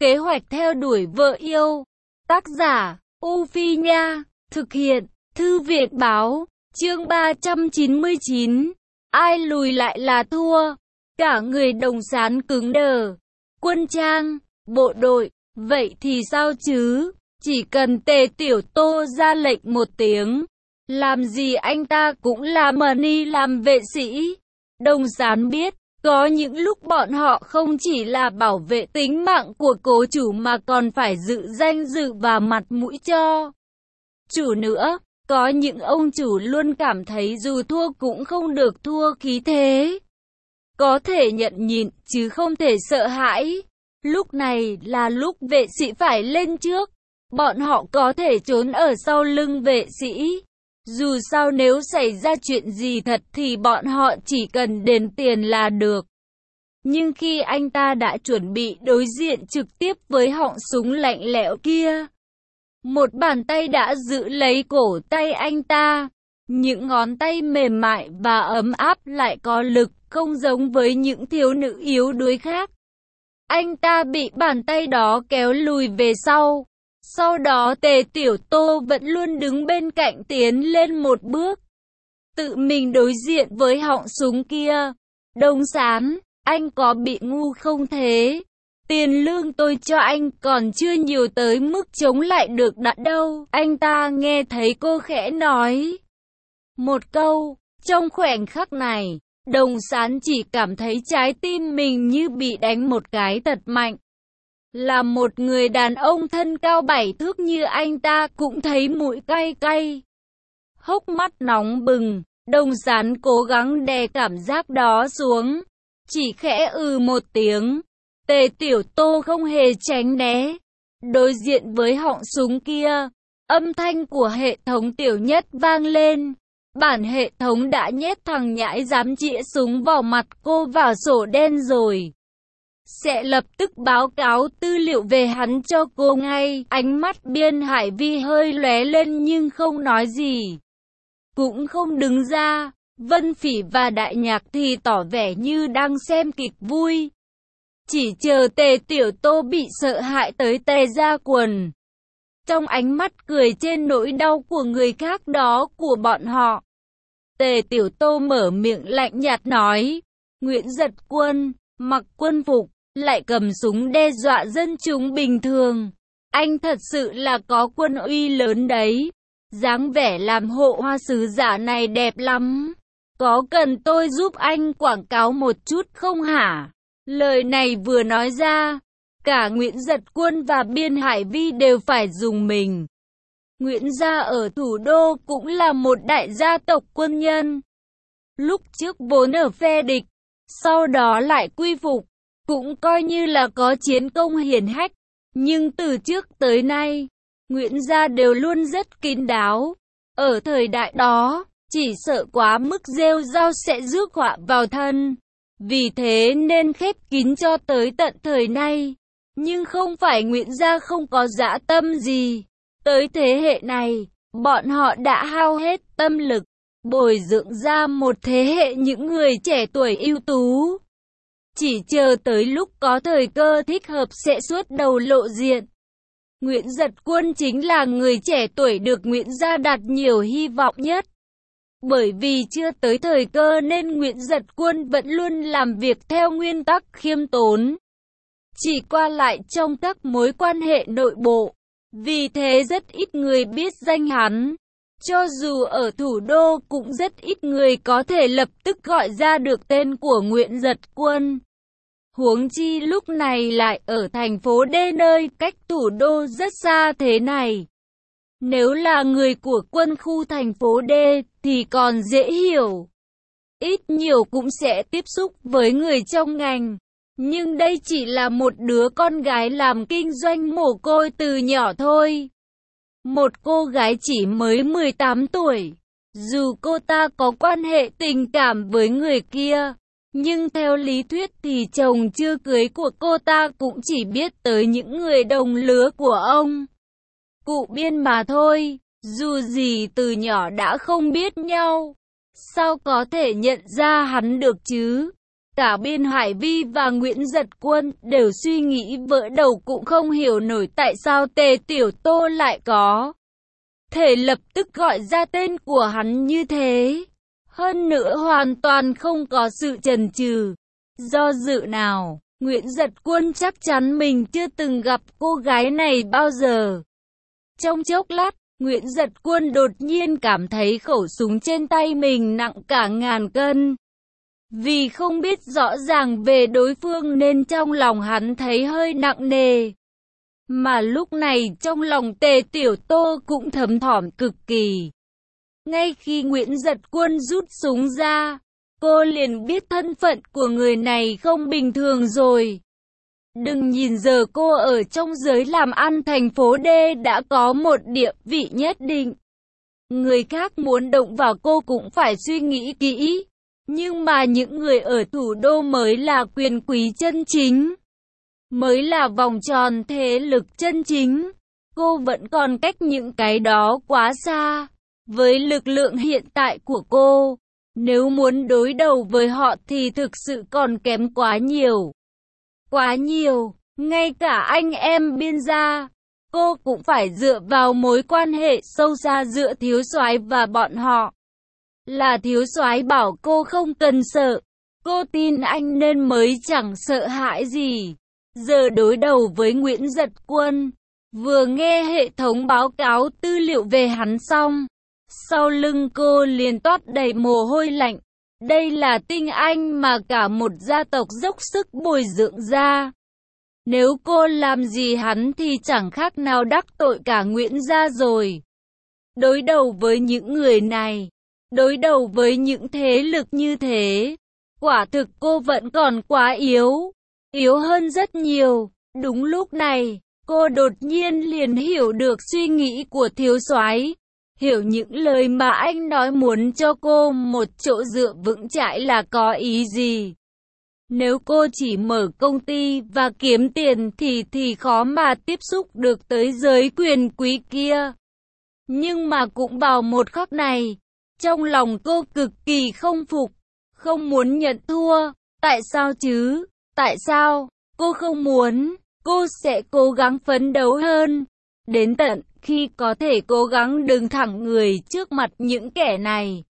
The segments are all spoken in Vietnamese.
Kế hoạch theo đuổi vợ yêu. Tác giả, U Phi Nha. Thực hiện, Thư viện Báo. Chương 399. Ai lùi lại là thua. Cả người Đồng Sán cứng đờ. Quân trang, bộ đội, vậy thì sao chứ? Chỉ cần Tề Tiểu Tô ra lệnh một tiếng, làm gì anh ta cũng là money làm vệ sĩ. Đồng Sán biết, có những lúc bọn họ không chỉ là bảo vệ tính mạng của cố chủ mà còn phải giữ danh dự và mặt mũi cho chủ nữa. Có những ông chủ luôn cảm thấy dù thua cũng không được thua khí thế. Có thể nhận nhịn chứ không thể sợ hãi. Lúc này là lúc vệ sĩ phải lên trước. Bọn họ có thể trốn ở sau lưng vệ sĩ. Dù sao nếu xảy ra chuyện gì thật thì bọn họ chỉ cần đền tiền là được. Nhưng khi anh ta đã chuẩn bị đối diện trực tiếp với họng súng lạnh lẽo kia, một bàn tay đã giữ lấy cổ tay anh ta. Những ngón tay mềm mại và ấm áp lại có lực, không giống với những thiếu nữ yếu đuối khác. Anh ta bị bàn tay đó kéo lùi về sau. Sau đó Tề Tiểu Tô vẫn luôn đứng bên cạnh tiến lên một bước, tự mình đối diện với họng súng kia. Đồng Sán, anh có bị ngu không thế? Tiền lương tôi cho anh còn chưa nhiều tới mức chống lại được đã đâu. Anh ta nghe thấy cô khẽ nói một câu. Trong khoảnh khắc này, Đồng Sán chỉ cảm thấy trái tim mình như bị đánh một cái thật mạnh. Là một người đàn ông thân cao 7 thước như anh ta cũng thấy mũi cay cay. Hốc mắt nóng bừng, Đồng Sán cố gắng đè cảm giác đó xuống. Chỉ khẽ một tiếng. Tề Tiểu Tô không hề tránh né. Đối diện với họng súng kia, âm thanh của hệ thống Tiểu Nhất vang lên. Bản hệ thống đã nhét thằng nhãi dám chĩa súng vào mặt cô vào sổ đen rồi. Sẽ lập tức báo cáo tư liệu về hắn cho cô ngay. Ánh mắt Biên Hải Vi hơi lóe lên nhưng không nói gì. Cũng không đứng ra. Vân Phỉ và Đại Nhạc thì tỏ vẻ như đang xem kịch vui. Chỉ chờ Tề Tiểu Tô bị sợ hãi tới tè ra quần. Trong ánh mắt cười trên nỗi đau của người khác đó của bọn họ, Tề Tiểu Tô mở miệng lạnh nhạt nói. Nguyễn Giật Quân, mặc quân phục, lại cầm súng đe dọa dân chúng bình thường. Anh thật sự là có quân uy lớn đấy. Dáng vẻ làm hộ hoa sứ giả này đẹp lắm. Có cần tôi giúp anh quảng cáo một chút không hả? Lời này vừa nói ra, cả Nguyễn Giật Quân và Biên Hải Vi đều phải dùng mình. Nguyễn gia ở thủ đô cũng là một đại gia tộc quân nhân. Lúc trước vốn ở phe địch, sau đó lại quy phục, cũng coi như là có chiến công hiển hách. Nhưng từ trước tới nay, Nguyễn gia đều luôn rất kín đáo. Ở thời đại đó, chỉ sợ quá mức rêu rao sẽ rước họa vào thân. Vì thế nên khép kín cho tới tận thời nay. Nhưng không phải Nguyễn gia không có dã tâm gì. Tới thế hệ này, bọn họ đã hao hết tâm lực, bồi dưỡng ra một thế hệ những người trẻ tuổi ưu tú. Chỉ chờ tới lúc có thời cơ thích hợp sẽ xuất đầu lộ diện. Nguyễn Giật Quân chính là người trẻ tuổi được Nguyễn gia đặt nhiều hy vọng nhất. Bởi vì chưa tới thời cơ nên Nguyễn Giật Quân vẫn luôn làm việc theo nguyên tắc khiêm tốn, chỉ qua lại trong các mối quan hệ nội bộ. Vì thế rất ít người biết danh hắn. Cho dù ở thủ đô cũng rất ít người có thể lập tức gọi ra được tên của Nguyễn Giật Quân. Huống chi lúc này lại ở thành phố D nơi cách thủ đô rất xa thế này. Nếu là người của quân khu thành phố D thì còn dễ hiểu. Ít nhiều cũng sẽ tiếp xúc với người trong ngành. Nhưng đây chỉ là một đứa con gái làm kinh doanh mồ côi từ nhỏ thôi. Một cô gái chỉ mới 18 tuổi. Dù cô ta có quan hệ tình cảm với người kia, nhưng theo lý thuyết thì chồng chưa cưới của cô ta cũng chỉ biết tới những người đồng lứa của ông cụ Biên mà thôi. Dù gì từ nhỏ đã không biết nhau, sao có thể nhận ra hắn được chứ? Cả Biên Hải Vi và Nguyễn Giật Quân đều suy nghĩ vỡ đầu, cũng không hiểu nổi tại sao Tề Tiểu Tô lại có thể lập tức gọi ra tên của hắn như thế. Hơn nữa hoàn toàn không có sự chần chừ, do dự nào. Nguyễn Giật Quân chắc chắn mình chưa từng gặp cô gái này bao giờ. Trong chốc lát, Nguyễn Giật Quân đột nhiên cảm thấy khẩu súng trên tay mình nặng cả ngàn cân. Vì không biết rõ ràng về đối phương nên trong lòng hắn thấy hơi nặng nề. Mà lúc này trong lòng Tề Tiểu Tô cũng thấm thỏm cực kỳ. Ngay khi Nguyễn Giật Quân rút súng ra, cô liền biết thân phận của người này không bình thường rồi. Đừng nhìn giờ cô ở trong giới làm ăn thành phố D đã có một địa vị nhất định. Người khác muốn động vào cô cũng phải suy nghĩ kỹ. Nhưng mà những người ở thủ đô mới là quyền quý chân chính, mới là vòng tròn thế lực chân chính. Cô vẫn còn cách những cái đó quá xa. Với lực lượng hiện tại của cô, nếu muốn đối đầu với họ thì thực sự còn kém quá nhiều. Quá nhiều, ngay cả anh em Biên gia, cô cũng phải dựa vào mối quan hệ sâu xa giữa thiếu soái và bọn họ. Là thiếu soái bảo cô không cần sợ, cô tin anh nên mới chẳng sợ hãi gì. Giờ đối đầu với Nguyễn Giật Quân, vừa nghe hệ thống báo cáo tư liệu về hắn xong, sau lưng cô liền toát đầy mồ hôi lạnh. Đây là tinh anh mà cả một gia tộc dốc sức bồi dưỡng ra. Nếu cô làm gì hắn thì chẳng khác nào đắc tội cả Nguyễn gia rồi. Đối đầu với những người này, đối đầu với những thế lực như thế, quả thực cô vẫn còn quá yếu, yếu hơn rất nhiều. Đúng lúc này, cô đột nhiên liền hiểu được suy nghĩ của thiếu soái, hiểu những lời mà anh nói muốn cho cô một chỗ dựa vững chãi là có ý gì. Nếu cô chỉ mở công ty và kiếm tiền thì khó mà tiếp xúc được tới giới quyền quý kia. Nhưng mà cũng vào một khắc này, trong lòng cô cực kỳ không phục, không muốn nhận thua. Tại sao chứ? Tại sao? Cô không muốn. Cô sẽ cố gắng phấn đấu hơn. Đến tận khi có thể cố gắng đứng thẳng người trước mặt những kẻ này.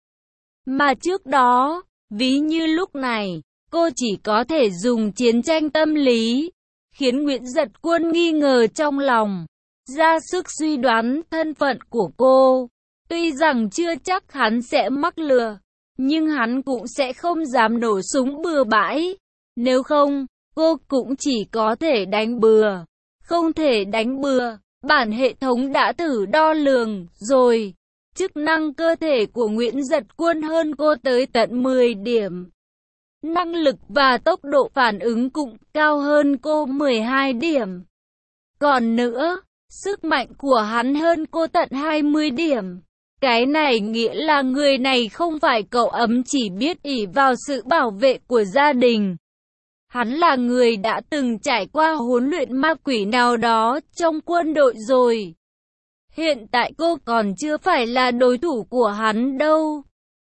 Mà trước đó, ví như lúc này, cô chỉ có thể dùng chiến tranh tâm lý, khiến Nguyễn Giật Quân nghi ngờ trong lòng, ra sức suy đoán thân phận của cô. Tuy rằng chưa chắc hắn sẽ mắc lừa, nhưng hắn cũng sẽ không dám nổ súng bừa bãi. Nếu không, cô cũng chỉ có thể đánh bừa. Không thể đánh bừa, bản hệ thống đã thử đo lường rồi. Chức năng cơ thể của Nguyễn Giật Quân hơn cô tới tận 10 điểm. Năng lực và tốc độ phản ứng cũng cao hơn cô 12 điểm. Còn nữa, sức mạnh của hắn hơn cô tận 20 điểm. Cái này nghĩa là người này không phải cậu ấm chỉ biết ỷ vào sự bảo vệ của gia đình. Hắn là người đã từng trải qua huấn luyện ma quỷ nào đó trong quân đội rồi. Hiện tại cô còn chưa phải là đối thủ của hắn đâu.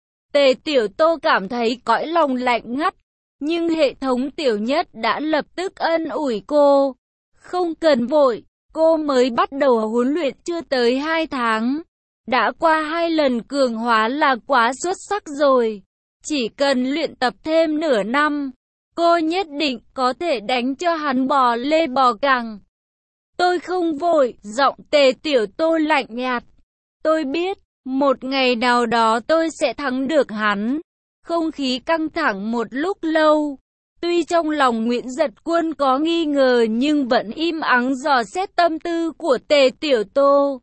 Tề Tiểu Tô cảm thấy cõi lòng lạnh ngắt, nhưng hệ thống Tiểu Nhất đã lập tức an ủi cô. Không cần vội, cô mới bắt đầu huấn luyện chưa tới 2 tháng. Đã qua 2 lần cường hóa là quá xuất sắc rồi. Chỉ cần luyện tập thêm nửa năm, cô nhất định có thể đánh cho hắn bò lê bò cẳng. Tôi không vội, giọng Tề Tiểu Tô lạnh nhạt. Tôi biết, một ngày nào đó tôi sẽ thắng được hắn. Không khí căng thẳng một lúc lâu. Tuy trong lòng Nguyễn Giật Quân có nghi ngờ nhưng vẫn im ắng dò xét tâm tư của Tề Tiểu Tô.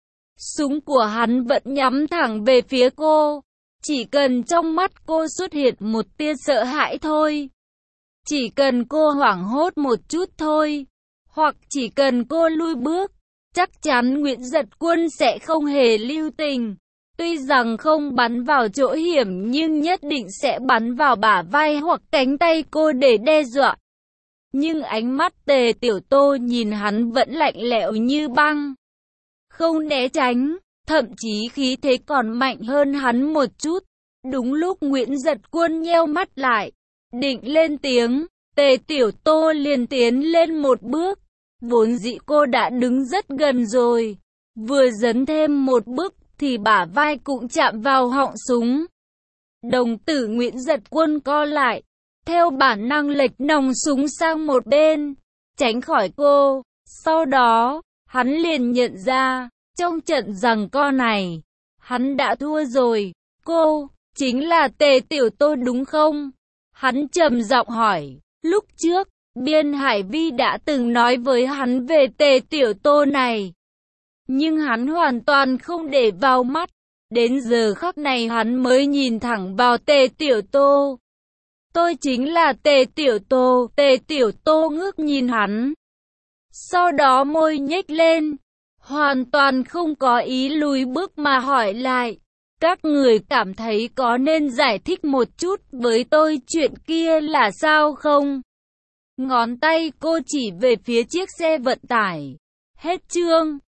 Súng của hắn vẫn nhắm thẳng về phía cô. Chỉ cần trong mắt cô xuất hiện một tia sợ hãi thôi. Chỉ cần cô hoảng hốt một chút thôi. Hoặc chỉ cần cô lui bước, chắc chắn Nguyễn Giật Quân sẽ không hề lưu tình. Tuy rằng không bắn vào chỗ hiểm nhưng nhất định sẽ bắn vào bả vai hoặc cánh tay cô để đe dọa. Nhưng ánh mắt Tề Tiểu Tô nhìn hắn vẫn lạnh lẽo như băng. Không né tránh, thậm chí khí thế còn mạnh hơn hắn một chút. Đúng lúc Nguyễn Giật Quân nheo mắt lại, Định lên tiếng, Tề Tiểu Tô liền tiến lên một bước. Vốn dĩ cô đã đứng rất gần rồi. Vừa dấn thêm một bước thì bả vai cũng chạm vào họng súng. Đồng tử Nguyễn Giật Quân co lại, theo bản năng lệch nòng súng sang một bên, tránh khỏi cô. Sau đó, hắn liền nhận ra, trong trận giằng co này, hắn đã thua rồi. Cô, chính là Tề Tiểu Tô đúng không? Hắn trầm giọng hỏi. Lúc trước, Biên Hải Vi đã từng nói với hắn về Tề Tiểu Tô này, nhưng hắn hoàn toàn không để vào mắt. Đến giờ khắc này hắn mới nhìn thẳng vào Tề Tiểu Tô. Tôi chính là Tề Tiểu Tô. Tề Tiểu Tô ngước nhìn hắn, sau đó môi nhếch lên, hoàn toàn không có ý lùi bước mà hỏi lại. Các người cảm thấy có nên giải thích một chút với tôi chuyện kia là sao không? Ngón tay cô chỉ về phía chiếc xe vận tải. Hết chương.